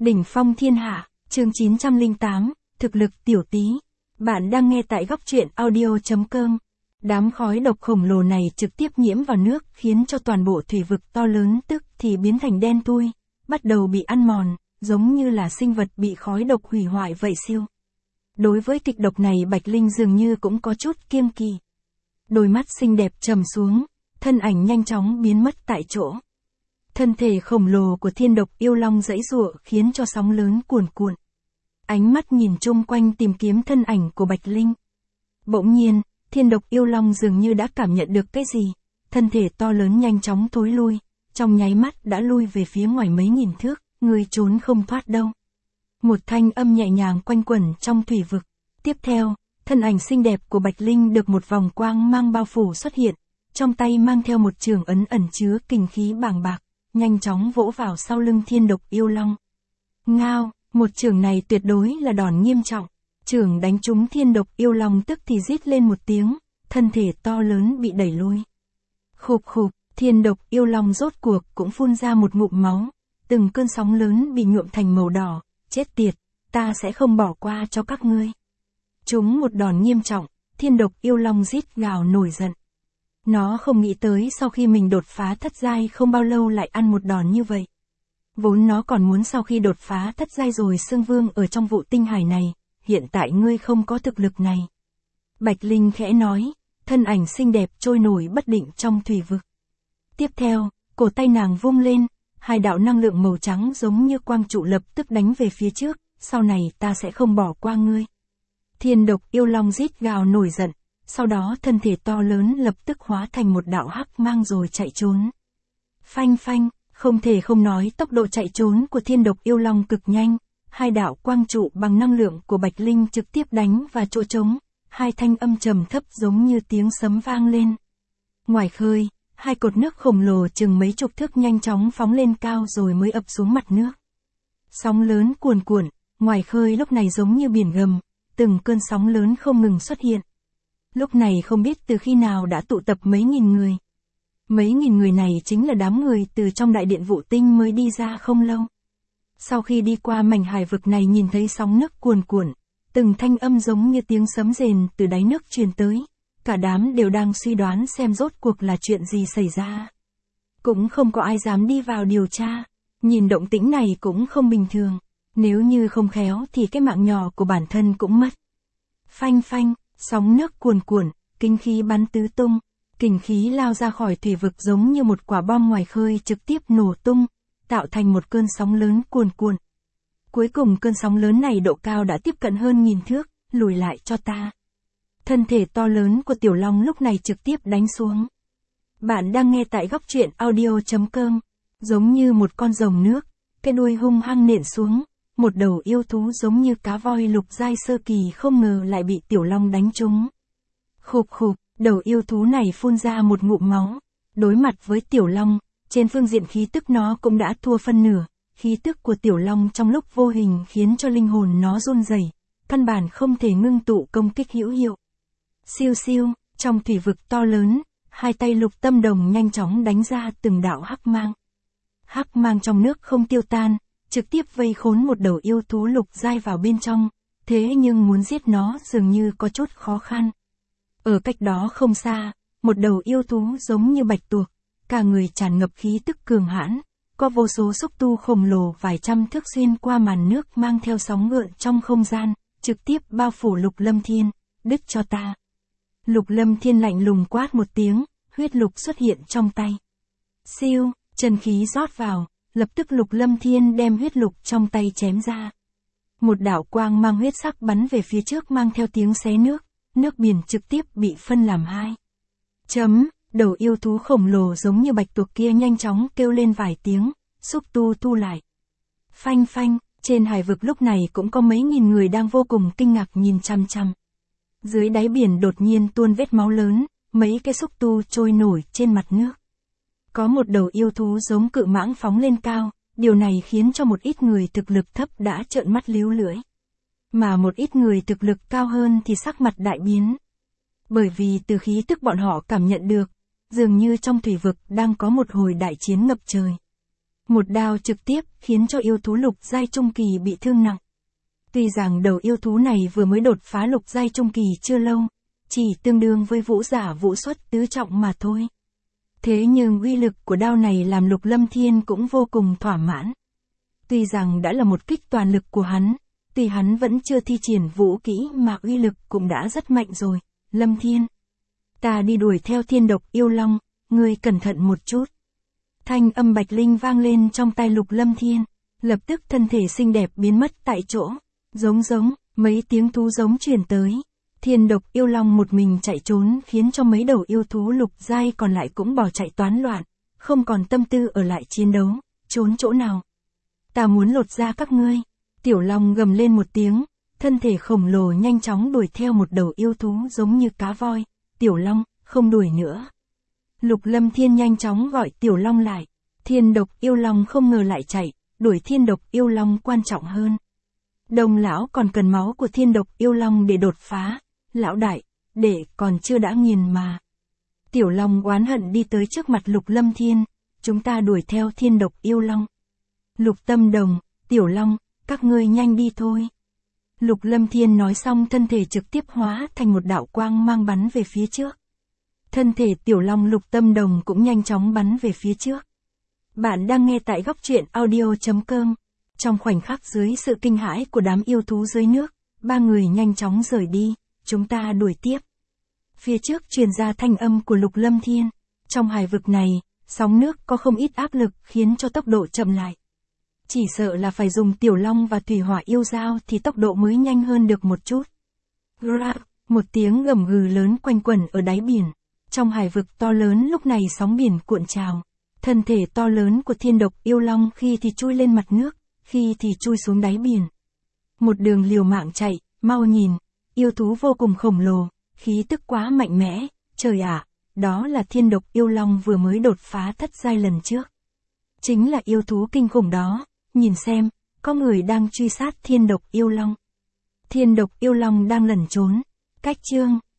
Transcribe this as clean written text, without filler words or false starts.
Đỉnh phong thiên hạ, chương 908, thực lực tiểu tí. Bạn đang nghe tại góc truyện audio.com. Đám khói độc khổng lồ này trực tiếp nhiễm vào nước khiến cho toàn bộ thủy vực to lớn tức thì biến thành đen thui, bắt đầu bị ăn mòn, giống như là sinh vật bị khói độc hủy hoại vậy siêu. Đối với kịch độc này Bạch Linh dường như cũng có chút kiêng kỵ. Đôi mắt xinh đẹp trầm xuống, thân ảnh nhanh chóng biến mất tại chỗ. Thân thể khổng lồ của thiên độc yêu long giãy giụa khiến cho sóng lớn cuồn cuộn. Ánh mắt nhìn chung quanh tìm kiếm thân ảnh của Bạch Linh. Bỗng nhiên, thiên độc yêu long dường như đã cảm nhận được cái gì, thân thể to lớn nhanh chóng thối lui, trong nháy mắt đã lui về phía ngoài mấy nghìn thước, người trốn không thoát đâu. Một thanh âm nhẹ nhàng quanh quẩn trong thủy vực. Tiếp theo, thân ảnh xinh đẹp của Bạch Linh được một vòng quang mang bao phủ xuất hiện, trong tay mang theo một trường ấn ẩn chứa kình khí bàng bạc, nhanh chóng vỗ vào sau lưng thiên độc yêu long. Ngao, một trường này tuyệt đối là đòn nghiêm trọng. Trường đánh trúng thiên độc yêu long tức thì rít lên một tiếng, thân thể to lớn bị đẩy lui. Khục khục, thiên độc yêu long rốt cuộc cũng phun ra một ngụm máu, từng cơn sóng lớn bị nhuộm thành màu đỏ, chết tiệt, ta sẽ không bỏ qua cho các ngươi. Trúng một đòn nghiêm trọng, thiên độc yêu long rít gào nổi giận. Nó không nghĩ tới sau khi mình đột phá thất giai không bao lâu lại ăn một đòn như vậy. Vốn nó còn muốn sau khi đột phá thất giai rồi xưng vương ở trong vụ tinh hải này, hiện tại ngươi không có thực lực này. Bạch Linh khẽ nói, thân ảnh xinh đẹp trôi nổi bất định trong thủy vực. Tiếp theo, cổ tay nàng vung lên, hai đạo năng lượng màu trắng giống như quang trụ lập tức đánh về phía trước, sau này ta sẽ không bỏ qua ngươi. Thiên độc yêu long rít gào nổi giận, sau đó thân thể to lớn lập tức hóa thành một đạo hắc mang rồi chạy trốn. Phanh phanh, không thể không nói tốc độ chạy trốn của thiên độc yêu long cực nhanh, hai đạo quang trụ bằng năng lượng của Bạch Linh trực tiếp đánh vào chỗ trống, hai thanh âm trầm thấp giống như tiếng sấm vang lên. Ngoài khơi, hai cột nước khổng lồ chừng mấy chục thước nhanh chóng phóng lên cao rồi mới ập xuống mặt nước. Sóng lớn cuồn cuộn, ngoài khơi lúc này giống như biển gầm, từng cơn sóng lớn không ngừng xuất hiện. Lúc này không biết từ khi nào đã tụ tập mấy nghìn người. Mấy nghìn người này chính là đám người từ trong đại điện Vũ Tinh mới đi ra không lâu. Sau khi đi qua mảnh hải vực này nhìn thấy sóng nước cuồn cuộn, từng thanh âm giống như tiếng sấm rền từ đáy nước truyền tới, cả đám đều đang suy đoán xem rốt cuộc là chuyện gì xảy ra. Cũng không có ai dám đi vào điều tra, nhìn động tĩnh này cũng không bình thường, nếu như không khéo thì cái mạng nhỏ của bản thân cũng mất. Phanh phanh, sóng nước cuồn cuộn, kinh khí bắn tứ tung, kình khí lao ra khỏi thủy vực giống như một quả bom ngoài khơi trực tiếp nổ tung, tạo thành một cơn sóng lớn cuồn cuộn. Cuối cùng cơn sóng lớn này độ cao đã tiếp cận hơn nghìn thước, lùi lại cho ta. Thân thể to lớn của tiểu long lúc này trực tiếp đánh xuống. Bạn đang nghe tại góc truyện audio.com, giống như một con rồng nước, cái đuôi hung hăng nện xuống, một đầu yêu thú giống như cá voi lục giai sơ kỳ không ngờ lại bị tiểu long đánh trúng. Khục khục, đầu yêu thú này phun ra một ngụm máu, đối mặt với tiểu long, trên phương diện khí tức nó cũng đã thua phân nửa, khí tức của tiểu long trong lúc vô hình khiến cho linh hồn nó run rẩy, căn bản không thể ngưng tụ công kích hữu hiệu. Siêu siêu, trong thủy vực to lớn, hai tay Lục Tâm Đồng nhanh chóng đánh ra từng đạo hắc mang. Hắc mang trong nước không tiêu tan, trực tiếp vây khốn một đầu yêu thú lục giai vào bên trong, thế nhưng muốn giết nó dường như có chút khó khăn. Ở cách đó không xa, một đầu yêu thú giống như bạch tuộc, cả người tràn ngập khí tức cường hãn, có vô số xúc tu khổng lồ vài trăm thước xuyên qua màn nước mang theo sóng gợn trong không gian, trực tiếp bao phủ Lục Lâm Thiên, đứt cho ta. Lục Lâm Thiên lạnh lùng quát một tiếng, huyết lục xuất hiện trong tay. Siêu, chân khí rót vào, lập tức Lục Lâm Thiên đem huyết lục trong tay chém ra. Một đạo quang mang huyết sắc bắn về phía trước mang theo tiếng xé nước, nước biển trực tiếp bị phân làm hai. Đầu yêu thú khổng lồ giống như bạch tuộc kia nhanh chóng kêu lên vài tiếng, xúc tu thu lại. Phanh phanh, trên hải vực lúc này cũng có mấy nghìn người đang vô cùng kinh ngạc nhìn chăm chăm. Dưới đáy biển đột nhiên tuôn vết máu lớn, mấy cái xúc tu trôi nổi trên mặt nước. Có một đầu yêu thú giống cự mãng phóng lên cao, điều này khiến cho một ít người thực lực thấp đã trợn mắt líu lưỡi. Mà một ít người thực lực cao hơn thì sắc mặt đại biến. Bởi vì từ khí tức bọn họ cảm nhận được, dường như trong thủy vực đang có một hồi đại chiến ngập trời. Một đao trực tiếp khiến cho yêu thú lục giai trung kỳ bị thương nặng. Tuy rằng đầu yêu thú này vừa mới đột phá lục giai trung kỳ chưa lâu, chỉ tương đương với vũ giả vũ xuất tứ trọng mà thôi. Thế nhưng uy lực của đao này làm Lục Lâm Thiên cũng vô cùng thỏa mãn. Tuy rằng đã là một kích toàn lực của hắn, tuy hắn vẫn chưa thi triển vũ kỹ mà uy lực cũng đã rất mạnh rồi. Lâm Thiên, ta đi đuổi theo thiên độc yêu long, ngươi cẩn thận một chút. Thanh âm Bạch Linh vang lên trong tai Lục Lâm Thiên, lập tức thân thể xinh đẹp biến mất tại chỗ. Giống, mấy tiếng thú giống truyền tới. Thiên độc yêu long một mình chạy trốn khiến cho mấy đầu yêu thú lục giai còn lại cũng bỏ chạy toán loạn, không còn tâm tư ở lại chiến đấu, trốn chỗ nào. Ta muốn lột da các ngươi. Tiểu long gầm lên một tiếng, thân thể khổng lồ nhanh chóng đuổi theo một đầu yêu thú giống như cá voi. Tiểu long, không đuổi nữa. Lục Lâm Thiên nhanh chóng gọi tiểu long lại. Thiên độc yêu long không ngờ lại chạy, đuổi thiên độc yêu long quan trọng hơn. Đồng lão còn cần máu của thiên độc yêu long để đột phá. Lão đại, để còn chưa đã nghiền mà. Tiểu long oán hận đi tới trước mặt Lục Lâm Thiên, chúng ta đuổi theo thiên độc yêu long. Lục Tâm Đồng, Tiểu Long, các ngươi nhanh đi thôi. Lục Lâm Thiên nói xong thân thể trực tiếp hóa thành một đạo quang mang bắn về phía trước. Thân thể Tiểu Long Lục Tâm Đồng cũng nhanh chóng bắn về phía trước. Bạn đang nghe tại góc truyện audio.com. Trong khoảnh khắc dưới sự kinh hãi của đám yêu thú dưới nước, ba người nhanh chóng rời đi, chúng ta đuổi tiếp. Phía trước truyền ra thanh âm của Lục Lâm Thiên. Trong hải vực này, sóng nước có không ít áp lực khiến cho tốc độ chậm lại. Chỉ sợ là phải dùng Tiểu Long và Thủy Hỏa yêu dao thì tốc độ mới nhanh hơn được một chút. Một tiếng gầm gừ lớn quanh quẩn ở đáy biển. Trong hải vực to lớn lúc này sóng biển cuộn trào. Thân thể to lớn của thiên độc yêu long khi thì chui lên mặt nước, khi thì chui xuống đáy biển. Một đường liều mạng chạy, mau nhìn, yêu thú vô cùng khổng lồ, khí tức quá mạnh mẽ, trời ạ, đó là thiên độc yêu long vừa mới đột phá thất giai lần trước. Chính là yêu thú kinh khủng đó, nhìn xem, có người đang truy sát thiên độc yêu long. Thiên độc yêu long đang lẩn trốn, cách chương.